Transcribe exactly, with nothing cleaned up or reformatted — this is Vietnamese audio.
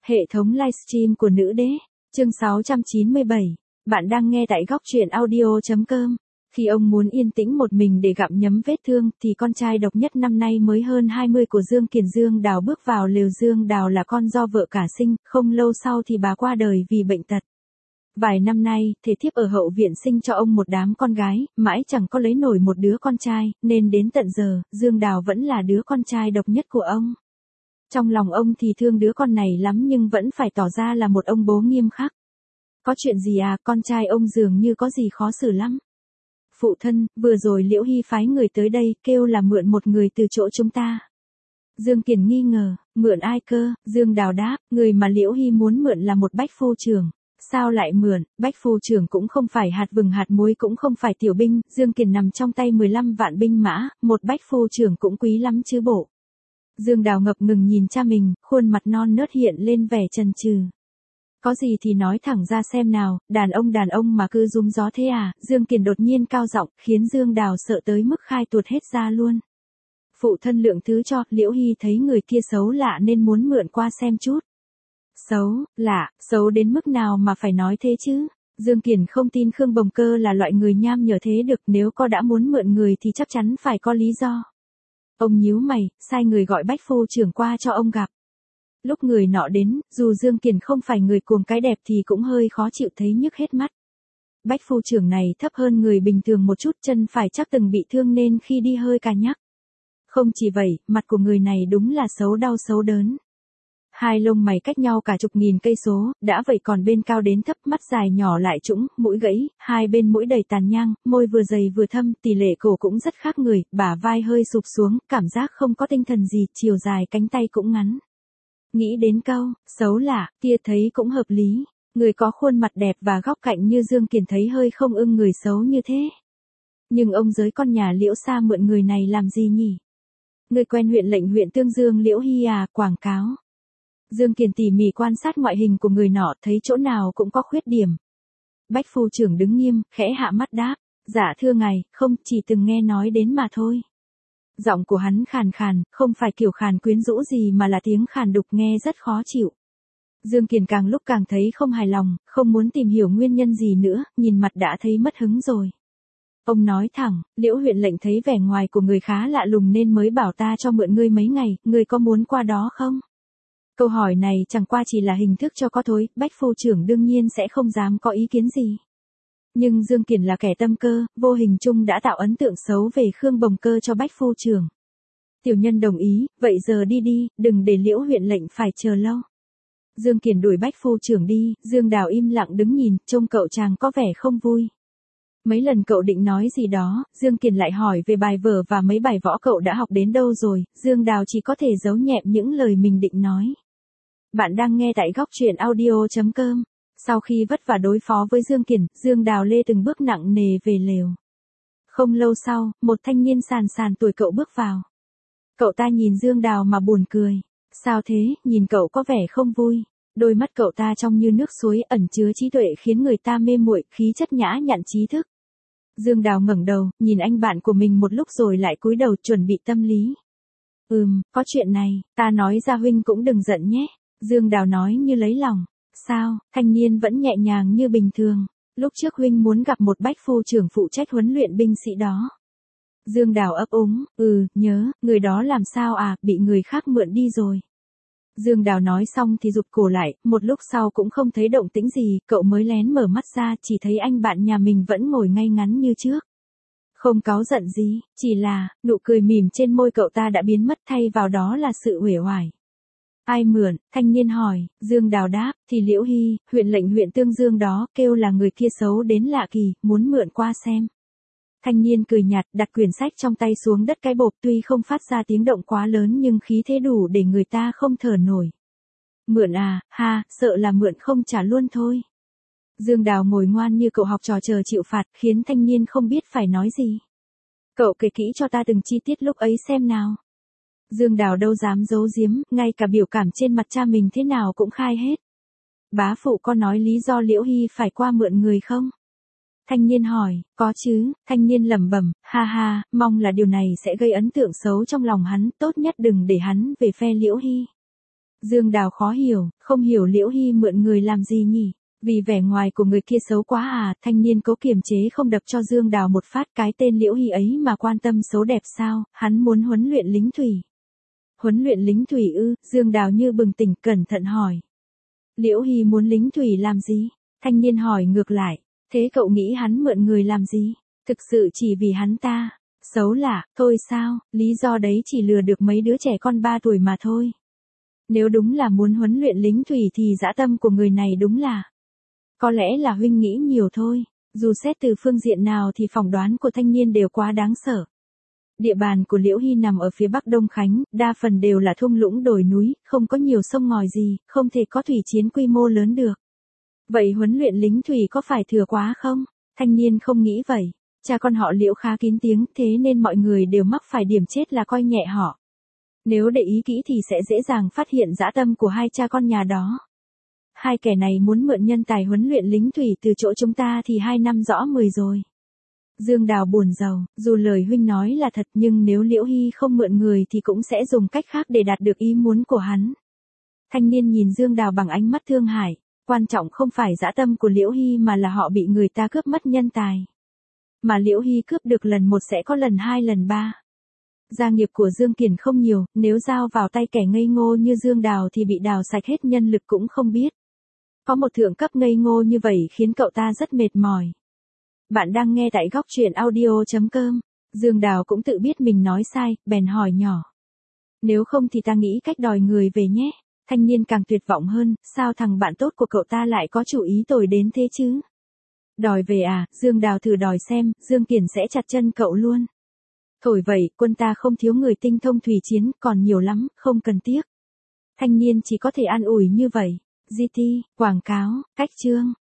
Hệ thống livestream của nữ đế, chương sáu trăm chín mươi bảy. Bạn đang nghe tại góc truyện audio chấm com. Khi ông muốn yên tĩnh một mình để gặm nhấm vết thương, thì con trai độc nhất năm nay mới hơn hai mươi của Dương Kiền Dương Đào bước vào lều. Dương Đào là con do vợ cả sinh, không lâu sau thì bà qua đời vì bệnh tật. Vài năm nay, thể thiếp ở hậu viện sinh cho ông một đám con gái, mãi chẳng có lấy nổi một đứa con trai, nên đến tận giờ, Dương Đào vẫn là đứa con trai độc nhất của ông. Trong lòng ông thì thương đứa con này lắm nhưng vẫn phải tỏ ra là một ông bố nghiêm khắc. Có chuyện gì à, con trai ông dường như có gì khó xử lắm. Phụ thân, vừa rồi Liễu Hy phái người tới đây, kêu là mượn một người từ chỗ chúng ta. Dương Kiền nghi ngờ, mượn ai cơ? Dương Đào đáp, người mà Liễu Hy muốn mượn là một bách phu trưởng. Sao lại mượn? Bách phu trưởng cũng không phải hạt vừng hạt muối, cũng không phải tiểu binh. Dương Kiền nằm trong tay mười lăm vạn binh mã, một bách phu trưởng cũng quý lắm chứ bộ. Dương Đào ngập ngừng nhìn cha mình, khuôn mặt non nớt hiện lên vẻ chần chừ. Có gì thì nói thẳng ra xem nào, đàn ông đàn ông mà cứ rúm gió thế à? Dương Kiền đột nhiên cao giọng, khiến Dương Đào sợ tới mức khai tuột hết ra luôn. Phụ thân lượng thứ cho, Liễu Hy thấy người kia xấu lạ nên muốn mượn qua xem chút. Xấu, lạ, xấu đến mức nào mà phải nói thế chứ? Dương Kiền không tin Khương Bồng Cơ là loại người nham nhở thế được, nếu có đã muốn mượn người thì chắc chắn phải có lý do. Ông nhíu mày, sai người gọi bách phu trưởng qua cho ông gặp. Lúc người nọ đến, dù Dương Kiền không phải người cuồng cái đẹp thì cũng hơi khó chịu, thấy nhức hết mắt. Bách phu trưởng này thấp hơn người bình thường một chút, chân phải chắc từng bị thương nên khi đi hơi cà nhắc. Không chỉ vậy, mặt của người này đúng là xấu đau xấu đớn. Hai lông mày cách nhau cả chục nghìn cây số, đã vậy còn bên cao đến thấp, mắt dài nhỏ lại trũng, mũi gãy, hai bên mũi đầy tàn nhang, môi vừa dày vừa thâm, tỷ lệ cổ cũng rất khác người, bả vai hơi sụp xuống, cảm giác không có tinh thần gì, chiều dài cánh tay cũng ngắn. Nghĩ đến câu, xấu lạ, kia thấy cũng hợp lý, người có khuôn mặt đẹp và góc cạnh như Dương Kiền thấy hơi không ưng người xấu như thế. Nhưng ông giới con nhà Liễu Sa mượn người này làm gì nhỉ? Người quen huyện lệnh huyện Tương Dương Liễu Hy à, quảng cáo. Dương Kiền tỉ mỉ quan sát ngoại hình của người nọ, thấy chỗ nào cũng có khuyết điểm. Bách phu trưởng đứng nghiêm, khẽ hạ mắt đáp, dạ thưa ngài, không, chỉ từng nghe nói đến mà thôi. Giọng của hắn khàn khàn, không phải kiểu khàn quyến rũ gì mà là tiếng khàn đục nghe rất khó chịu. Dương Kiền càng lúc càng thấy không hài lòng, không muốn tìm hiểu nguyên nhân gì nữa, nhìn mặt đã thấy mất hứng rồi. Ông nói thẳng, Liễu huyện lệnh thấy vẻ ngoài của người khá lạ lùng nên mới bảo ta cho mượn ngươi mấy ngày, ngươi có muốn qua đó không? Câu hỏi này chẳng qua chỉ là hình thức cho có thôi, bách phu trưởng đương nhiên sẽ không dám có ý kiến gì. Nhưng Dương Kiền là kẻ tâm cơ, vô hình chung đã tạo ấn tượng xấu về Khương Bồng Cơ cho bách phu trưởng. Tiểu nhân đồng ý, vậy giờ đi đi, đừng để Liễu huyện lệnh phải chờ lâu. Dương Kiền đuổi bách phu trưởng đi, Dương Đào im lặng đứng nhìn, trông cậu chàng có vẻ không vui. Mấy lần cậu định nói gì đó, Dương Kiền lại hỏi về bài vở và mấy bài võ cậu đã học đến đâu rồi, Dương Đào chỉ có thể giấu nhẹm những lời mình định nói. Bạn đang nghe tại góc truyện audio chấm com. Sau khi vất vả đối phó với Dương Kiền, Dương Đào lê từng bước nặng nề về lều. Không lâu sau, một thanh niên sàn sàn tuổi cậu bước vào. Cậu ta nhìn Dương Đào mà buồn cười. Sao thế, nhìn cậu có vẻ không vui. Đôi mắt cậu ta trông như nước suối, ẩn chứa trí tuệ khiến người ta mê muội, khí chất nhã nhặn trí thức. Dương Đào ngẩng đầu, nhìn anh bạn của mình một lúc rồi lại cúi đầu chuẩn bị tâm lý. Ừm, có chuyện này, ta nói ra huynh cũng đừng giận nhé. Dương Đào nói như lấy lòng. Sao, thanh niên vẫn nhẹ nhàng như bình thường. Lúc trước huynh muốn gặp một bách phu trưởng phụ trách huấn luyện binh sĩ đó. Dương Đào ấp úng, ừ, nhớ, người đó làm sao à, bị người khác mượn đi rồi. Dương Đào nói xong thì rụt cổ lại, một lúc sau cũng không thấy động tĩnh gì, cậu mới lén mở mắt ra, chỉ thấy anh bạn nhà mình vẫn ngồi ngay ngắn như trước. Không cáu giận gì, chỉ là, nụ cười mỉm trên môi cậu ta đã biến mất, thay vào đó là sự uể oải. Ai mượn, thanh niên hỏi, Dương Đào đáp, thì Liễu Hy, huyện lệnh huyện Tương Dương đó, kêu là người kia xấu đến lạ kỳ, muốn mượn qua xem. Thanh niên cười nhạt, đặt quyển sách trong tay xuống đất cái bộp, tuy không phát ra tiếng động quá lớn nhưng khí thế đủ để người ta không thở nổi. Mượn à, ha, sợ là mượn không trả luôn thôi. Dương Đào ngồi ngoan như cậu học trò chờ chịu phạt, khiến thanh niên không biết phải nói gì. Cậu kể kỹ cho ta từng chi tiết lúc ấy xem nào. Dương Đào đâu dám giấu giếm, ngay cả biểu cảm trên mặt cha mình thế nào cũng khai hết. Bá phụ có nói lý do Liễu Hy phải qua mượn người không? Thanh niên hỏi, có chứ, thanh niên lẩm bẩm, ha ha, mong là điều này sẽ gây ấn tượng xấu trong lòng hắn, tốt nhất đừng để hắn về phe Liễu Hy. Dương Đào khó hiểu, không hiểu Liễu Hy mượn người làm gì nhỉ? Vì vẻ ngoài của người kia xấu quá à, thanh niên cố kiềm chế không đập cho Dương Đào một phát, cái tên Liễu Hy ấy mà quan tâm xấu đẹp sao, hắn muốn huấn luyện lính thủy. Huấn luyện lính thủy ư? Dương Đào như bừng tỉnh, cẩn thận hỏi. Liễu Hy muốn lính thủy làm gì? Thanh niên hỏi ngược lại, thế cậu nghĩ hắn mượn người làm gì? Thực sự chỉ vì hắn ta xấu lạ, thôi sao, lý do đấy chỉ lừa được mấy đứa trẻ con ba tuổi mà thôi. Nếu đúng là muốn huấn luyện lính thủy thì dã tâm của người này đúng là... Có lẽ là huynh nghĩ nhiều thôi, dù xét từ phương diện nào thì phỏng đoán của thanh niên đều quá đáng sợ. Địa bàn của Liễu Hy nằm ở phía bắc Đông Khánh, đa phần đều là thung lũng đồi núi, không có nhiều sông ngòi gì, không thể có thủy chiến quy mô lớn được. Vậy huấn luyện lính thủy có phải thừa quá không? Thanh niên không nghĩ vậy. Cha con họ Liễu khá kín tiếng, thế nên mọi người đều mắc phải điểm chết là coi nhẹ họ. Nếu để ý kỹ thì sẽ dễ dàng phát hiện dã tâm của hai cha con nhà đó. Hai kẻ này muốn mượn nhân tài huấn luyện lính thủy từ chỗ chúng ta thì hai năm rõ mười rồi. Dương Đào buồn rầu, dù lời huynh nói là thật nhưng nếu Liễu Hy không mượn người thì cũng sẽ dùng cách khác để đạt được ý muốn của hắn. Thanh niên nhìn Dương Đào bằng ánh mắt thương hại, quan trọng không phải dã tâm của Liễu Hy mà là họ bị người ta cướp mất nhân tài. Mà Liễu Hy cướp được lần một sẽ có lần hai lần ba. Gia nghiệp của Dương Kiển không nhiều, nếu giao vào tay kẻ ngây ngô như Dương Đào thì bị đào sạch hết nhân lực cũng không biết. Có một thượng cấp ngây ngô như vậy khiến cậu ta rất mệt mỏi. Bạn đang nghe tại góc truyện audio chấm com. Dương Đào cũng tự biết mình nói sai, bèn hỏi nhỏ. Nếu không thì ta nghĩ cách đòi người về nhé. Thanh niên càng tuyệt vọng hơn, sao thằng bạn tốt của cậu ta lại có chủ ý tồi đến thế chứ? Đòi về à? Dương Đào thử đòi xem, Dương Kiển sẽ chặt chân cậu luôn. Thổi vậy, quân ta không thiếu người tinh thông thủy chiến, còn nhiều lắm, không cần tiếc. Thanh niên chỉ có thể an ủi như vậy. giê tê, quảng cáo, cách chương.